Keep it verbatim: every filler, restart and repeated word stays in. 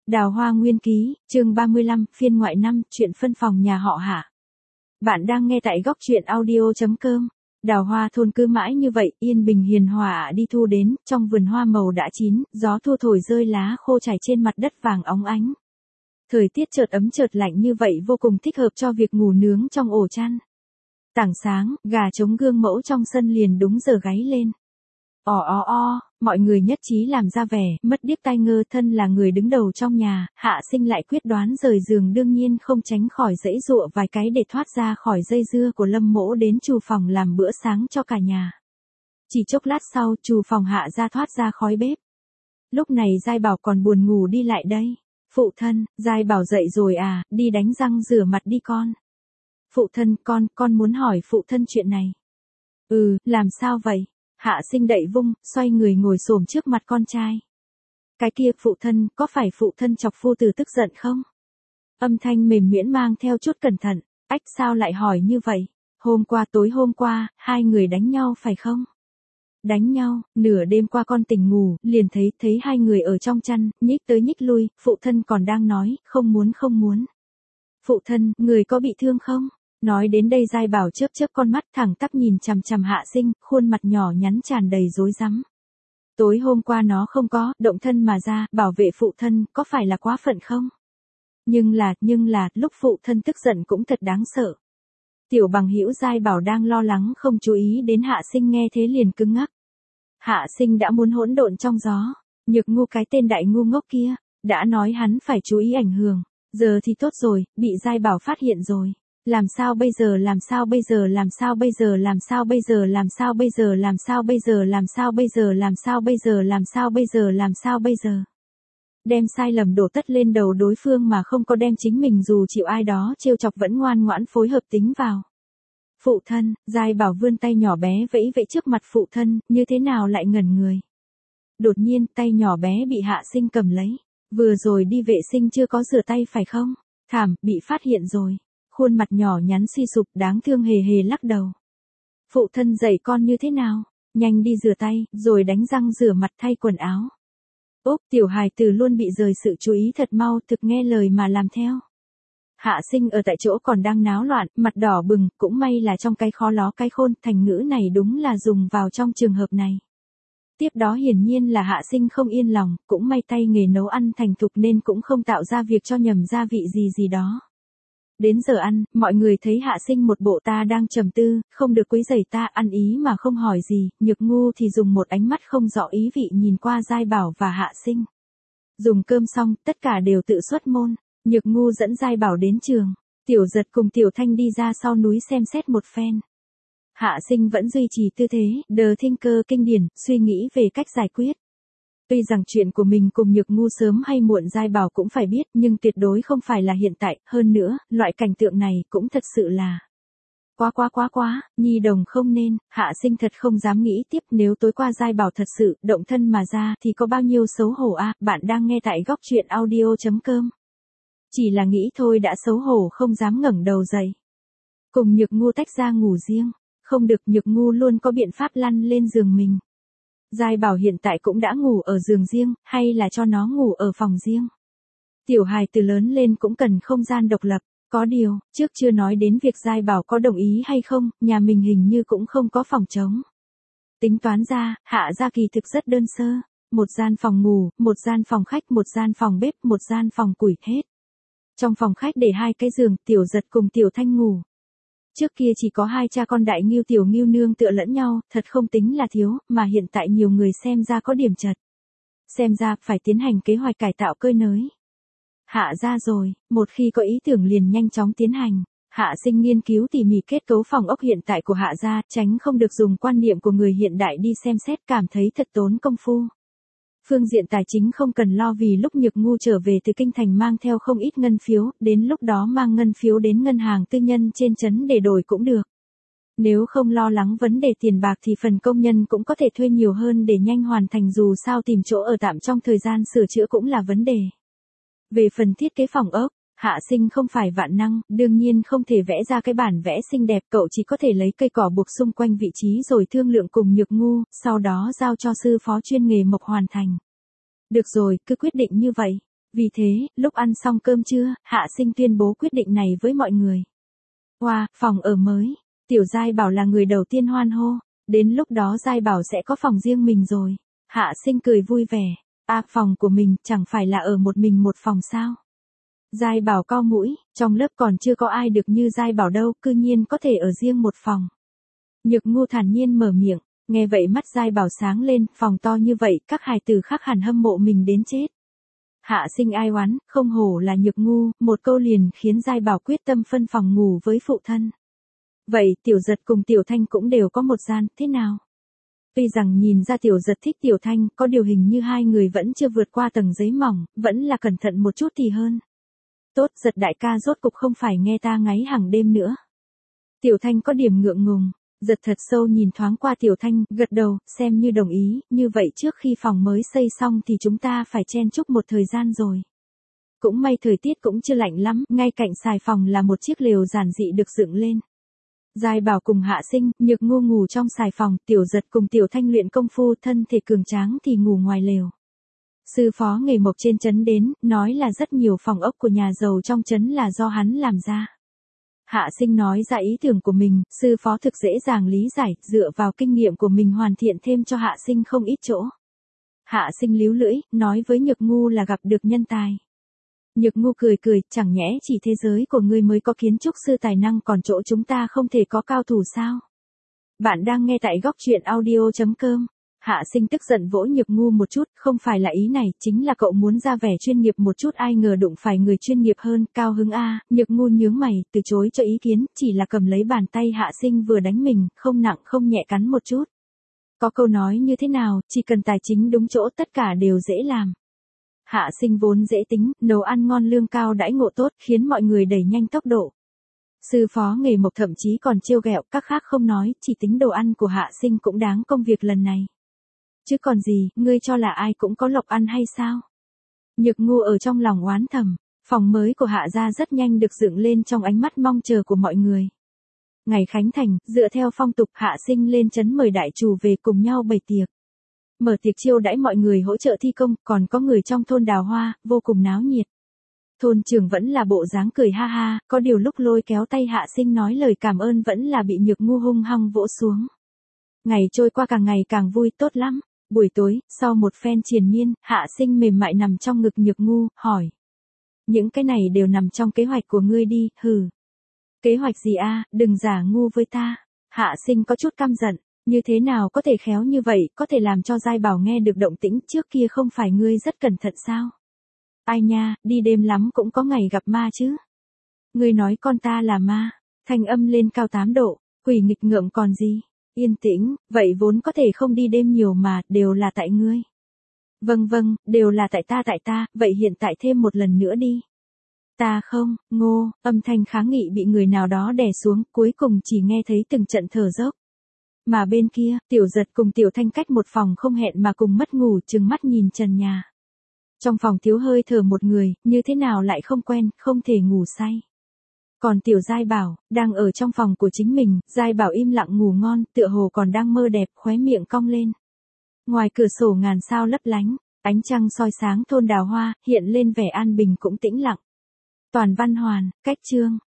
Đào Hoa Nguyên Ký, chương ba mươi lăm, phiên ngoại năm, chuyện phân phòng nhà họ Hạ. Bạn đang nghe tại góc truyện audio chấm com. Đào hoa thôn cứ mãi như vậy, yên bình hiền hòa đi thu đến, trong vườn hoa màu đã chín, gió thu thổi rơi lá khô chảy trên mặt đất vàng óng ánh. Thời tiết chợt ấm chợt lạnh như vậy vô cùng thích hợp cho việc ngủ nướng trong ổ chăn. Tảng sáng, gà trống gương mẫu trong sân liền đúng giờ gáy lên. Ò o o, mọi người nhất trí làm ra vẻ, mất điếc tai ngơ. Thân là người đứng đầu trong nhà, Hạ Sinh lại quyết đoán rời giường, đương nhiên không tránh khỏi giãy giụa vài cái để thoát ra khỏi dây dưa của Lâm Mỗ đến trù phòng làm bữa sáng cho cả nhà. Chỉ chốc lát sau, trù phòng Hạ ra thoát ra khói bếp. Lúc này Giai Bảo còn buồn ngủ đi lại đây. Phụ thân, Giai Bảo dậy rồi à, đi đánh răng rửa mặt đi con. Phụ thân, con, con muốn hỏi phụ thân chuyện này. Ừ, làm sao vậy? Hạ Sinh đậy vung, xoay người ngồi xổm trước mặt con trai. Cái kia phụ thân, có phải phụ thân chọc phu tử tức giận không? Âm thanh mềm nhuyễn mang theo chút cẩn thận. Ách, sao lại hỏi như vậy? Hôm qua tối hôm qua, hai người đánh nhau phải không? Đánh nhau, nửa đêm qua con tỉnh ngủ, liền thấy, thấy hai người ở trong chăn, nhích tới nhích lui, phụ thân còn đang nói, không muốn không muốn. Phụ thân, người có bị thương không? Nói đến đây Giai Bảo chớp chớp con mắt thẳng tắp nhìn chằm chằm Hạ Sinh, khuôn mặt nhỏ nhắn tràn đầy rối rắm. Tối hôm qua nó không có, động thân mà ra, bảo vệ phụ thân, có phải là quá phận không? Nhưng là, nhưng là, lúc phụ thân tức giận cũng thật đáng sợ. Tiểu bằng hữu Giai Bảo đang lo lắng không chú ý đến Hạ Sinh, nghe thế liền cứng ngắc. Hạ Sinh đã muốn hỗn độn trong gió, nhược ngu cái tên đại ngu ngốc kia, đã nói hắn phải chú ý ảnh hưởng, giờ thì tốt rồi, bị Giai Bảo phát hiện rồi. Làm sao bây giờ làm sao bây giờ làm sao bây giờ làm sao bây giờ làm sao bây giờ làm sao bây giờ làm sao bây giờ làm sao bây giờ làm sao bây giờ làm sao bây giờ. Đem sai lầm đổ tất lên đầu đối phương mà không có đem chính mình dù chịu ai đó trêu chọc vẫn ngoan ngoãn phối hợp tính vào. Phụ thân, Giai Bảo vươn tay nhỏ bé vẫy vẫy trước mặt phụ thân, như thế nào lại ngẩn người. Đột nhiên tay nhỏ bé bị Hạ Sinh cầm lấy. Vừa rồi đi vệ sinh chưa có rửa tay phải không? Thảm, bị phát hiện rồi. Khuôn mặt nhỏ nhắn suy sụp đáng thương hề hề lắc đầu. Phụ thân dạy con như thế nào? Nhanh đi rửa tay, rồi đánh răng rửa mặt thay quần áo. Úp, tiểu hài tử luôn bị rời sự chú ý thật mau, thực nghe lời mà làm theo. Hạ Sinh ở tại chỗ còn đang náo loạn, mặt đỏ bừng, cũng may là trong cái khó ló cái khôn, thành ngữ này đúng là dùng vào trong trường hợp này. Tiếp đó hiển nhiên là Hạ Sinh không yên lòng, cũng may tay nghề nấu ăn thành thục nên cũng không tạo ra việc cho nhầm gia vị gì gì đó. Đến giờ ăn, mọi người thấy Hạ Sinh một bộ ta đang trầm tư, không được quấy rầy ta, ăn ý mà không hỏi gì, nhược ngu thì dùng một ánh mắt không rõ ý vị nhìn qua Giai Bảo và Hạ Sinh. Dùng cơm xong, tất cả đều tự xuất môn, nhược ngu dẫn Giai Bảo đến trường, Tiểu Giật cùng Tiểu Thanh đi ra sau núi xem xét một phen. Hạ Sinh vẫn duy trì tư thế, đờ thinh cơ kinh điển, suy nghĩ về cách giải quyết. Tuy rằng chuyện của mình cùng nhược ngu sớm hay muộn Giai Bảo cũng phải biết, nhưng tuyệt đối không phải là hiện tại, hơn nữa, loại cảnh tượng này cũng thật sự là quá quá quá quá, nhi đồng không nên. Hạ Sinh thật không dám nghĩ tiếp, nếu tối qua Giai Bảo thật sự động thân mà ra thì có bao nhiêu xấu hổ a. À, bạn đang nghe tại góc truyện audio chấm com. Chỉ là nghĩ thôi đã xấu hổ không dám ngẩng đầu dậy. Cùng nhược ngu tách ra ngủ riêng, không được, nhược ngu luôn có biện pháp lăn lên giường mình. Giai Bảo hiện tại cũng đã ngủ ở giường riêng, hay là cho nó ngủ ở phòng riêng. Tiểu hài từ lớn lên cũng cần không gian độc lập, có điều, trước chưa nói đến việc Giai Bảo có đồng ý hay không, nhà mình hình như cũng không có phòng trống. Tính toán ra, Hạ gia kỳ thực rất đơn sơ, một gian phòng ngủ, một gian phòng khách, một gian phòng bếp, một gian phòng củi hết. Trong phòng khách để hai cái giường, Tiểu Giật cùng Tiểu Thanh ngủ. Trước kia chỉ có hai cha con Đại Ngưu Tiểu Ngưu nương tựa lẫn nhau, thật không tính là thiếu, mà hiện tại nhiều người xem ra có điểm chật. Xem ra phải tiến hành kế hoạch cải tạo cơi nới. Hạ ra rồi, một khi có ý tưởng liền nhanh chóng tiến hành. Hạ Sinh nghiên cứu tỉ mỉ kết cấu phòng ốc hiện tại của Hạ gia, tránh không được dùng quan niệm của người hiện đại đi xem xét, cảm thấy thật tốn công phu. Phương diện tài chính không cần lo vì lúc nhược ngu trở về từ kinh thành mang theo không ít ngân phiếu, đến lúc đó mang ngân phiếu đến ngân hàng tư nhân trên trấn để đổi cũng được. Nếu không lo lắng vấn đề tiền bạc thì phần công nhân cũng có thể thuê nhiều hơn để nhanh hoàn thành, dù sao tìm chỗ ở tạm trong thời gian sửa chữa cũng là vấn đề. Về phần thiết kế phòng ốc, Hạ Sinh không phải vạn năng, đương nhiên không thể vẽ ra cái bản vẽ xinh đẹp, cậu chỉ có thể lấy cây cỏ buộc xung quanh vị trí rồi thương lượng cùng nhược ngu, sau đó giao cho sư phó chuyên nghề mộc hoàn thành. Được rồi, cứ quyết định như vậy. Vì thế, lúc ăn xong cơm trưa, Hạ Sinh tuyên bố quyết định này với mọi người. Wow, phòng ở mới. Tiểu Giai Bảo là người đầu tiên hoan hô. Đến lúc đó Giai Bảo sẽ có phòng riêng mình rồi. Hạ Sinh cười vui vẻ. À, phòng của mình, chẳng phải là ở một mình một phòng sao? Giai Bảo cau mũi, trong lớp còn chưa có ai được như Giai Bảo đâu, cư nhiên có thể ở riêng một phòng. Nhược Ngu thản nhiên mở miệng, nghe vậy mắt Giai Bảo sáng lên, phòng to như vậy, các hài tử khác hẳn hâm mộ mình đến chết. Hạ Sinh ai oán, không hổ là Nhược Ngu, một câu liền khiến Giai Bảo quyết tâm phân phòng ngủ với phụ thân. Vậy Tiểu Giật cùng Tiểu Thanh cũng đều có một gian, thế nào? Tuy rằng nhìn ra Tiểu Giật thích Tiểu Thanh, có điều hình như hai người vẫn chưa vượt qua tầng giấy mỏng, vẫn là cẩn thận một chút thì hơn. Tốt, Giật đại ca rốt cục không phải nghe ta ngáy hàng đêm nữa. Tiểu Thanh có điểm ngượng ngùng, Giật thật sâu nhìn thoáng qua Tiểu Thanh, gật đầu, xem như đồng ý, như vậy trước khi phòng mới xây xong thì chúng ta phải chen chúc một thời gian rồi. Cũng may thời tiết cũng chưa lạnh lắm, ngay cạnh xài phòng là một chiếc lều giản dị được dựng lên. Giai Bảo cùng Hạ Sinh, Nhược Ngu ngủ trong xài phòng, Tiểu Giật cùng Tiểu Thanh luyện công phu, thân thể cường tráng thì ngủ ngoài lều. Sư phó nghề mộc trên trấn đến, nói là rất nhiều phòng ốc của nhà giàu trong trấn là do hắn làm ra. Hạ Sinh nói ra ý tưởng của mình, sư phó thực dễ dàng lý giải, dựa vào kinh nghiệm của mình hoàn thiện thêm cho Hạ Sinh không ít chỗ. Hạ Sinh líu lưỡi, nói với Nhược Ngu là gặp được nhân tài. Nhược Ngu cười cười, chẳng nhẽ chỉ thế giới của ngươi mới có kiến trúc sư tài năng, còn chỗ chúng ta không thể có cao thủ sao? Bạn đang nghe tại góc truyện audio chấm com. Hạ Sinh tức giận vỗ Nhược Ngu một chút, không phải là ý này, chính là cậu muốn ra vẻ chuyên nghiệp một chút, ai ngờ đụng phải người chuyên nghiệp hơn, cao hứng a. Nhược Ngu nhướng mày, từ chối cho ý kiến, chỉ là cầm lấy bàn tay Hạ Sinh vừa đánh mình, không nặng không nhẹ cắn một chút. Có câu nói như thế nào, chỉ cần tài chính đúng chỗ tất cả đều dễ làm. Hạ Sinh vốn dễ tính, nấu ăn ngon lương cao đãi ngộ tốt, khiến mọi người đẩy nhanh tốc độ. Sư phó nghề mộc thậm chí còn trêu ghẹo, các khác không nói, chỉ tính đồ ăn của Hạ Sinh cũng đáng công việc lần này. Chứ còn gì, ngươi cho là ai cũng có lộc ăn hay sao? Nhược Ngu ở trong lòng oán thầm, phòng mới của Hạ gia rất nhanh được dựng lên trong ánh mắt mong chờ của mọi người. Ngày khánh thành, dựa theo phong tục, Hạ Sinh lên trấn mời đại chủ về cùng nhau bày tiệc. Mở tiệc chiêu đãi mọi người hỗ trợ thi công, còn có người trong thôn Đào Hoa, vô cùng náo nhiệt. Thôn trưởng vẫn là bộ dáng cười ha ha, có điều lúc lôi kéo tay Hạ Sinh nói lời cảm ơn vẫn là bị Nhược Ngu hung hăng vỗ xuống. Ngày trôi qua càng ngày càng vui, tốt lắm. Buổi tối, sau một phen triền miên, Hạ Sinh mềm mại nằm trong ngực Nhược Ngu, hỏi. Những cái này đều nằm trong kế hoạch của ngươi đi, hừ. Kế hoạch gì a, đừng giả ngu với ta. Hạ Sinh có chút căm giận, như thế nào có thể khéo như vậy, có thể làm cho Giai Bảo nghe được động tĩnh, trước kia không phải ngươi rất cẩn thận sao? Ai nha, đi đêm lắm cũng có ngày gặp ma chứ. Ngươi nói con ta là ma, thanh âm lên cao tám độ, quỷ nghịch ngợm còn gì. Yên tĩnh, vậy vốn có thể không đi đêm nhiều mà, đều là tại ngươi. Vâng vâng, đều là tại ta tại ta, vậy hiện tại thêm một lần nữa đi. Ta không, Ngô, âm thanh kháng nghị bị người nào đó đè xuống, cuối cùng chỉ nghe thấy từng trận thở dốc. Mà bên kia, Tiểu Giật cùng Tiểu Thanh cách một phòng không hẹn mà cùng mất ngủ, trừng mắt nhìn trần nhà. Trong phòng thiếu hơi thở một người, như thế nào lại không quen, không thể ngủ say. Còn Tiểu Giai Bảo, đang ở trong phòng của chính mình, Giai Bảo im lặng ngủ ngon, tựa hồ còn đang mơ đẹp, khóe miệng cong lên. Ngoài cửa sổ ngàn sao lấp lánh, ánh trăng soi sáng thôn Đào Hoa, hiện lên vẻ an bình cũng tĩnh lặng. Toàn văn hoàn, cách chương.